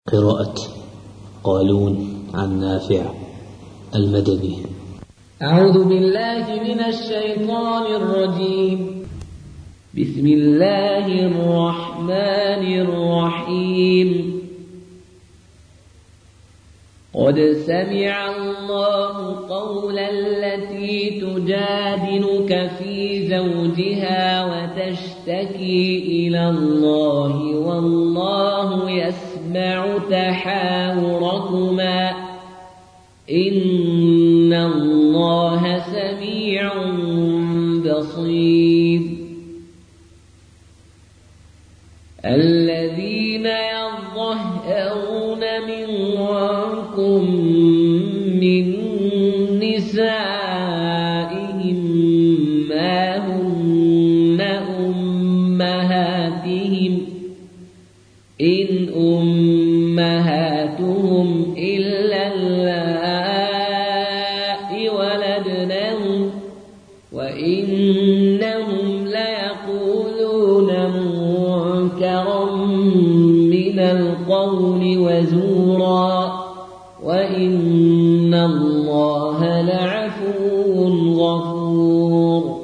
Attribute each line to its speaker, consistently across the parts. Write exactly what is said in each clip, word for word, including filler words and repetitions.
Speaker 1: قراءة قالون عن نافع المدني.
Speaker 2: أعوذ بالله من الشيطان الرجيم. بسم الله الرحمن الرحيم. قد سمع الله قول التي تجادلك في زوجها وتشتكي إلى الله والله يسمع تحاوركما إن الله سميع بصير. الذين يظهرون منكم من نسائهم ما هن أمهاتهم إن أمهاتهم إلا اللائي ولدنهم وإنهم ليقولون منكرا من القول وزورا وإن الله لعفو غفور.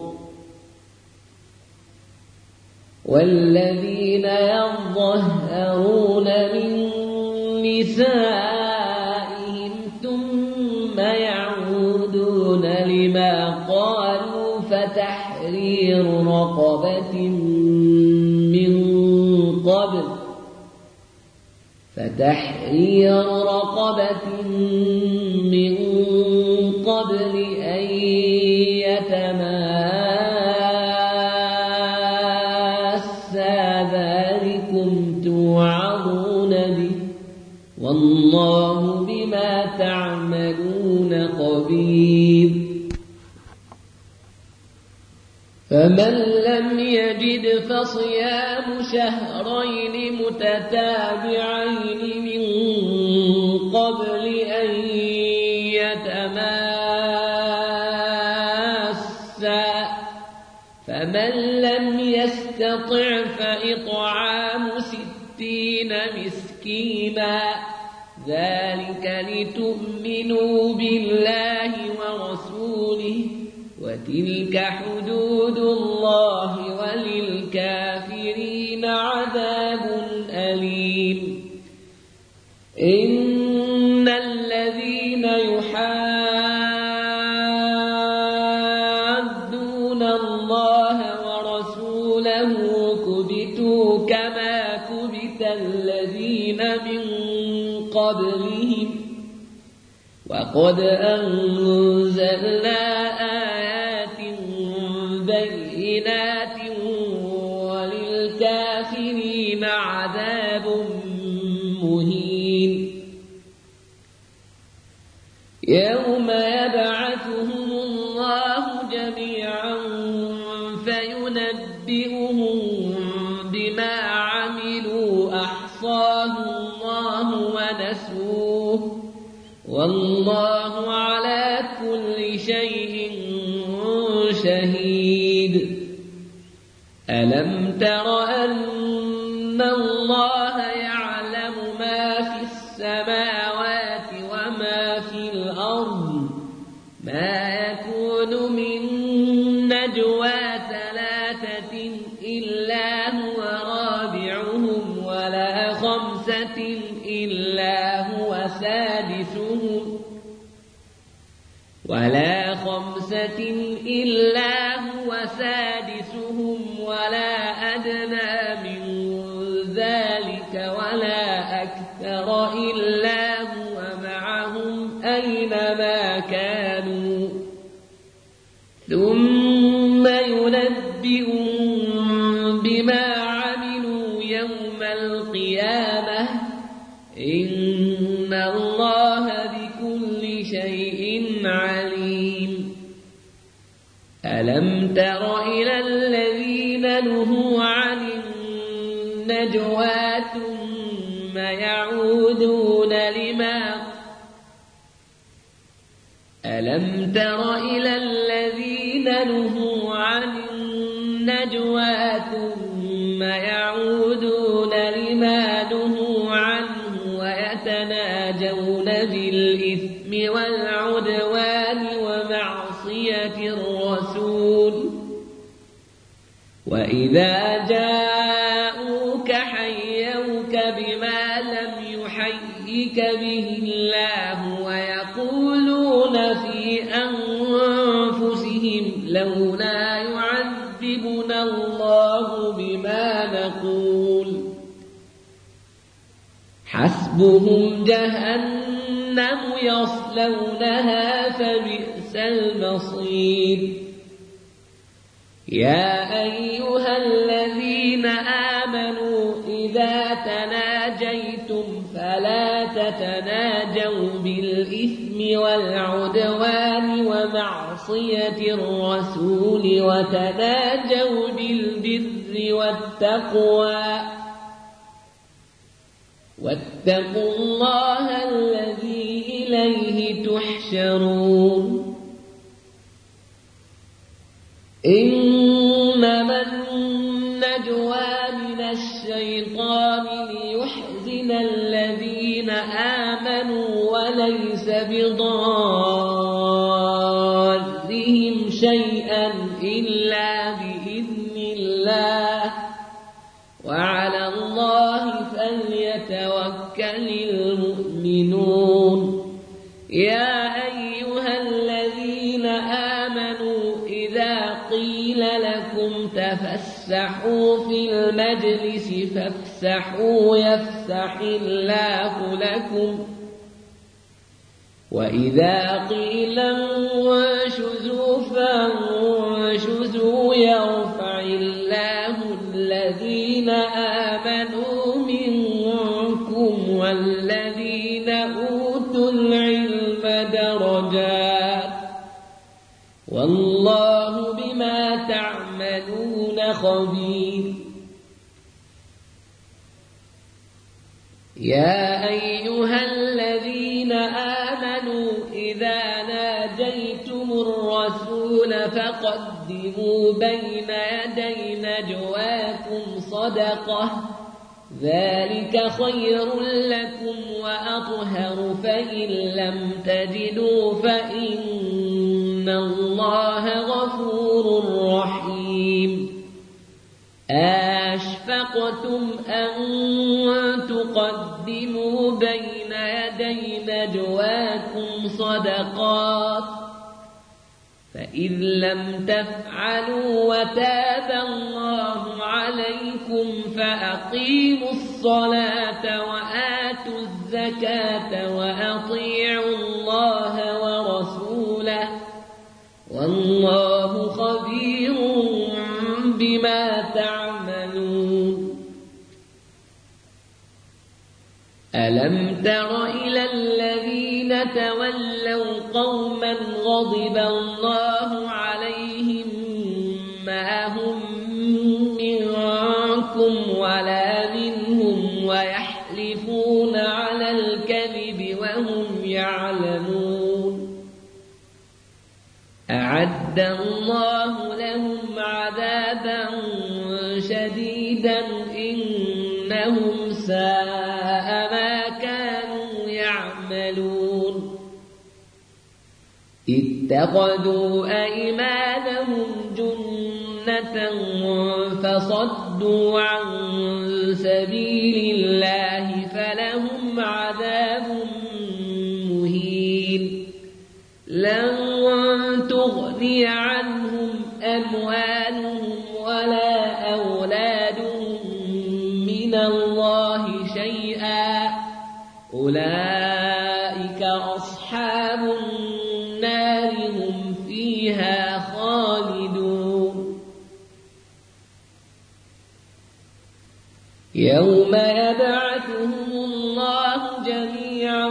Speaker 2: والذين يظهرون من نسائهم ثم يعودون لما قالوا فتحرير رقبة من قبل فتحرير رقبة من قبل أن يتماسا ذلكم توعظون به والله بما تعملون خبير. فمن لم يجد فصيام شهرين متتابعين من قبل أن يتماسا فمن لم يستطع فإطعام ستين مسكينا ذلك لتؤمنوا بالله ورسوله وتلك حدود الله وللكافرين عذاب أليم. إن الذين يحادون الله ورسوله كبتوا كما كبت الذين من قبلهم وقد أنزلنا آيات بينات وللكافرين عذاب مهين. يوم يبعثهم الله جميعا فينبئهم بما عملوا أحصاه الله ونسوه والله على كل شيء شهيد. ألم تر أن الله يعلم ما في السماوات وما في الأرض ما يكون من نجوى ثلاثة إلا هو رابعهم ولا خمسة إلا هو سادسهم ولا خمسة إلا هو سادسهم ولا أدنى من ذلك ولا أكثر إلا هو معهم أينما كانوا ثم ينبئهم بما عملوا يوم القيامة إن الله بكل شيء عليم. ألم تر إلى الذين نهوا عن النجوى ثم يعودون لما ألم تر إلى الذين نهوا عن النجوى ثم يعودون لما نهوا عنه يتناجون بالإثم والعدوان ومعصية الرسول وإذا جاءوك حيوك بما لم يحيك به الله ويقولون في أنفسهم لولا يعذبنا الله بما نقول حسبهم جهنم يصلونها فبئس المصير يا أيها الذين آمنوا إذا تناجيتم فلا تتناجوا بالإثم والعدوان ومعصية الرسول وتناجوا بالبر والتقوى واتقوا الله الذي إليه تحشرون إنما النجوى من الشيطان ليحزن الذين آمنوا وليس بضارهم شيئا إلا بإذن الله وعلى الله فليتوكل المؤمنون يا أيها الذين آمنوا إذا قيل لكم تفسحوا في المجلس فافسحوا يفسح الله لكم وإذا قيل انشزوا فانشزوا يرفع الله الذين آمنوا منكم والذين أوتوا العلم درجات والله بما تعملون خبير يا أيها الذين آمنوا إذا ناجيتم الرسول فقدموا بين يدي نجواكم صدقة ذلك خير لكم وأطهر فإن لم تجدوا فإن الله غفور رحيم أشفقتم أن تقدموا بين يدي نجواكم صدقات فإذ لم تفعلوا وتاب الله عليكم فأقيموا الصلاة وآتوا الزكاة وأطيعوا الله ورسوله والله خبير بما تعملون ألم تر إلى الذين تولوا قوما غضب الله عليهم ما هم منكم ولا منهم ويحلفون على الكذب وهم يعلمون أعد الله لهم عذابا شديدا إنهم ساء ما كانوا يعملون اتخذوا أيمانهم جنة فصدوا عن سبيل الله فلهم عذاب مهين لن تغني عنهم أموالهم ولا أولادهم من الله شيئا أولئك أصحاب النار هم فيها خالدون يوم يبعثهم الله جميعا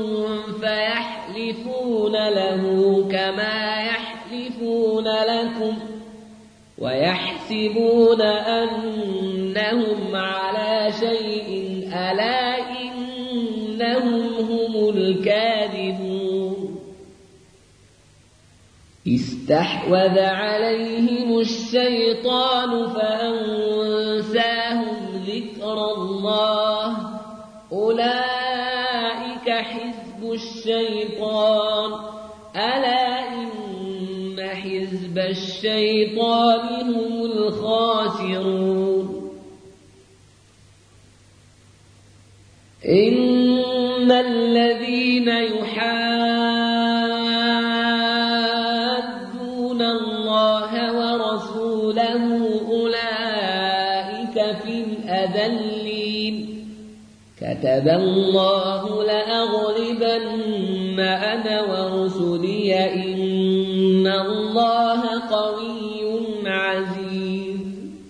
Speaker 2: فيحلفون له كما يحلفون لكم ويحسبون أنهم على شيء ألا إنهم هم الكاذبون استحوذ عليهم الشيطان فأنساهم ذكر الله أولئك حزب الشيطان ألا إن حزب الشيطان هم الخاسرون إن الذين يحادون الله ورسوله أولئك في الأذلين كتب الله لأغلبن أنا ورسلي إن الله قوي عزيز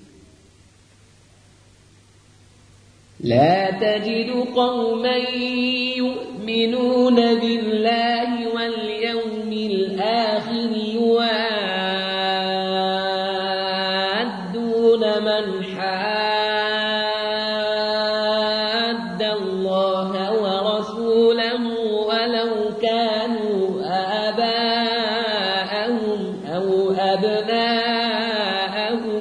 Speaker 2: لا تجد قوما يؤمنون بالله واليوم الآخر يوادون من حاد الله ورسوله ولو كانوا آباءهم أو أبناءهم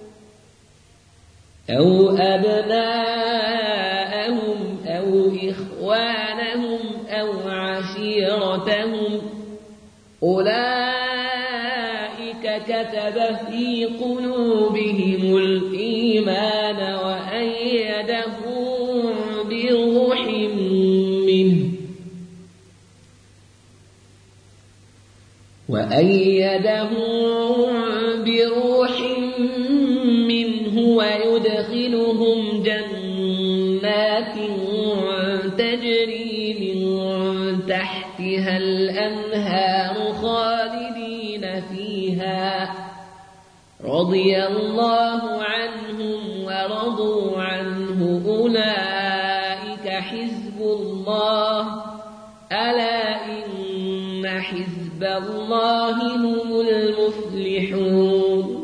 Speaker 2: أو أبناءهم أو إخوانهم أو عشيرتهم أولئك كتب في قلوبهم الإيمان وأيدهم بروح منه وأيدهم بروح منه ويدخلهم جنات تجري من تحتها الأنهار خالدين فيها رضي الله عنهم ورضوا عنه أولئك حزب الله ألا إن حزب الله هم المفلحون